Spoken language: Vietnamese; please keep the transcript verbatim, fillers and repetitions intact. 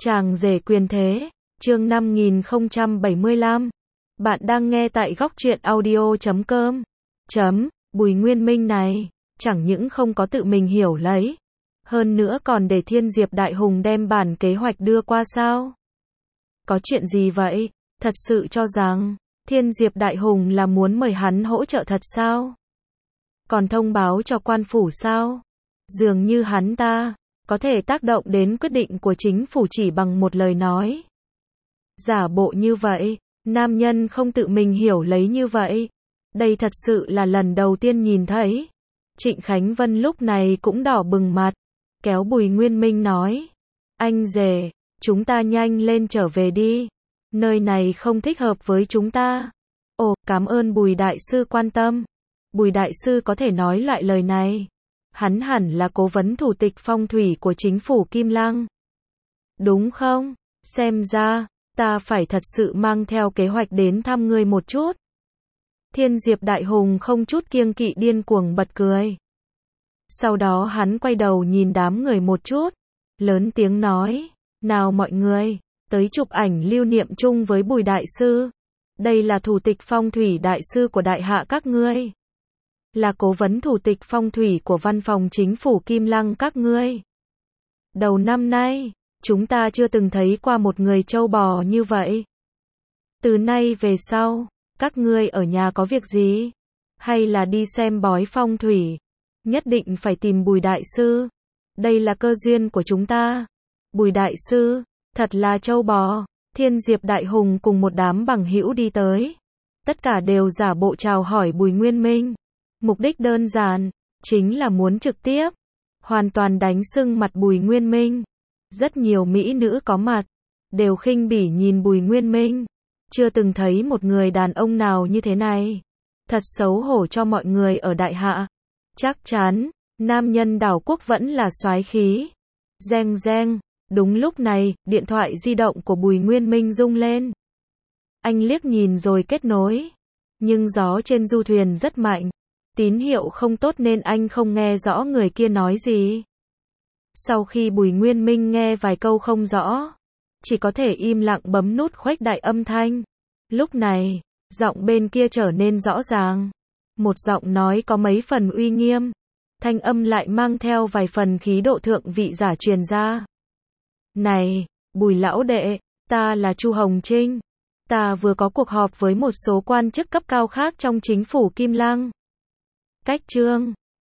Chàng rể quyền thế, chương năm nghìn không trăm bảy mươi lăm. Bạn đang nghe tại góc truyện audio chấm com. Chấm, Bùi Nguyên Minh này, chẳng những không có tự mình hiểu lấy, hơn nữa còn để Thiên Diệp Đại Hùng đem bản kế hoạch đưa qua sao? Có chuyện gì vậy? Thật sự cho rằng, Thiên Diệp Đại Hùng là muốn mời hắn hỗ trợ thật sao? Còn thông báo cho quan phủ sao? Dường như hắn ta có thể tác động đến quyết định của chính phủ chỉ bằng một lời nói. Giả bộ như vậy, nam nhân không tự mình hiểu lấy như vậy. Đây thật sự là lần đầu tiên nhìn thấy. Trịnh Khánh Vân lúc này cũng đỏ bừng mặt, kéo Bùi Nguyên Minh nói: anh rể, chúng ta nhanh lên trở về đi. Nơi này không thích hợp với chúng ta. Ồ, cảm ơn Bùi Đại Sư quan tâm. Bùi Đại Sư có thể nói lại lời này. Hắn hẳn là cố vấn thủ tịch phong thủy của chính phủ Kim Lăng. Đúng không? Xem ra, ta phải thật sự mang theo kế hoạch đến thăm ngươi một chút. Thiên Diệp Đại Hùng không chút kiêng kỵ điên cuồng bật cười. Sau đó hắn quay đầu nhìn đám người một chút, lớn tiếng nói: nào mọi người, tới chụp ảnh lưu niệm chung với Bùi Đại Sư. Đây là thủ tịch phong thủy đại sư của đại hạ các ngươi. Là cố vấn thủ tịch phong thủy của văn phòng chính phủ Kim Lăng các ngươi. Đầu năm nay, chúng ta chưa từng thấy qua một người trâu bò như vậy. Từ nay về sau, các ngươi ở nhà có việc gì? Hay là đi xem bói phong thủy? Nhất định phải tìm Bùi Đại Sư. Đây là cơ duyên của chúng ta. Bùi Đại Sư, thật là trâu bò. Thiên Diệp Đại Hùng cùng một đám bằng hữu đi tới. Tất cả đều giả bộ chào hỏi Bùi Nguyên Minh. Mục đích đơn giản, chính là muốn trực tiếp, hoàn toàn đánh sưng mặt Bùi Nguyên Minh. Rất nhiều mỹ nữ có mặt, đều khinh bỉ nhìn Bùi Nguyên Minh. Chưa từng thấy một người đàn ông nào như thế này. Thật xấu hổ cho mọi người ở đại hạ. Chắc chắn, nam nhân đảo quốc vẫn là soái khí. Reng reng, đúng lúc này, điện thoại di động của Bùi Nguyên Minh rung lên. Anh liếc nhìn rồi kết nối. Nhưng gió trên du thuyền rất mạnh. Tín hiệu không tốt nên anh không nghe rõ người kia nói gì. Sau khi Bùi Nguyên Minh nghe vài câu không rõ, chỉ có thể im lặng bấm nút khuếch đại âm thanh. Lúc này, giọng bên kia trở nên rõ ràng. Một giọng nói có mấy phần uy nghiêm. Thanh âm lại mang theo vài phần khí độ thượng vị giả truyền ra. Này, Bùi lão đệ, ta là Chu Hồng Trinh. Ta vừa có cuộc họp với một số quan chức cấp cao khác trong chính phủ Kim Lăng. Cách chương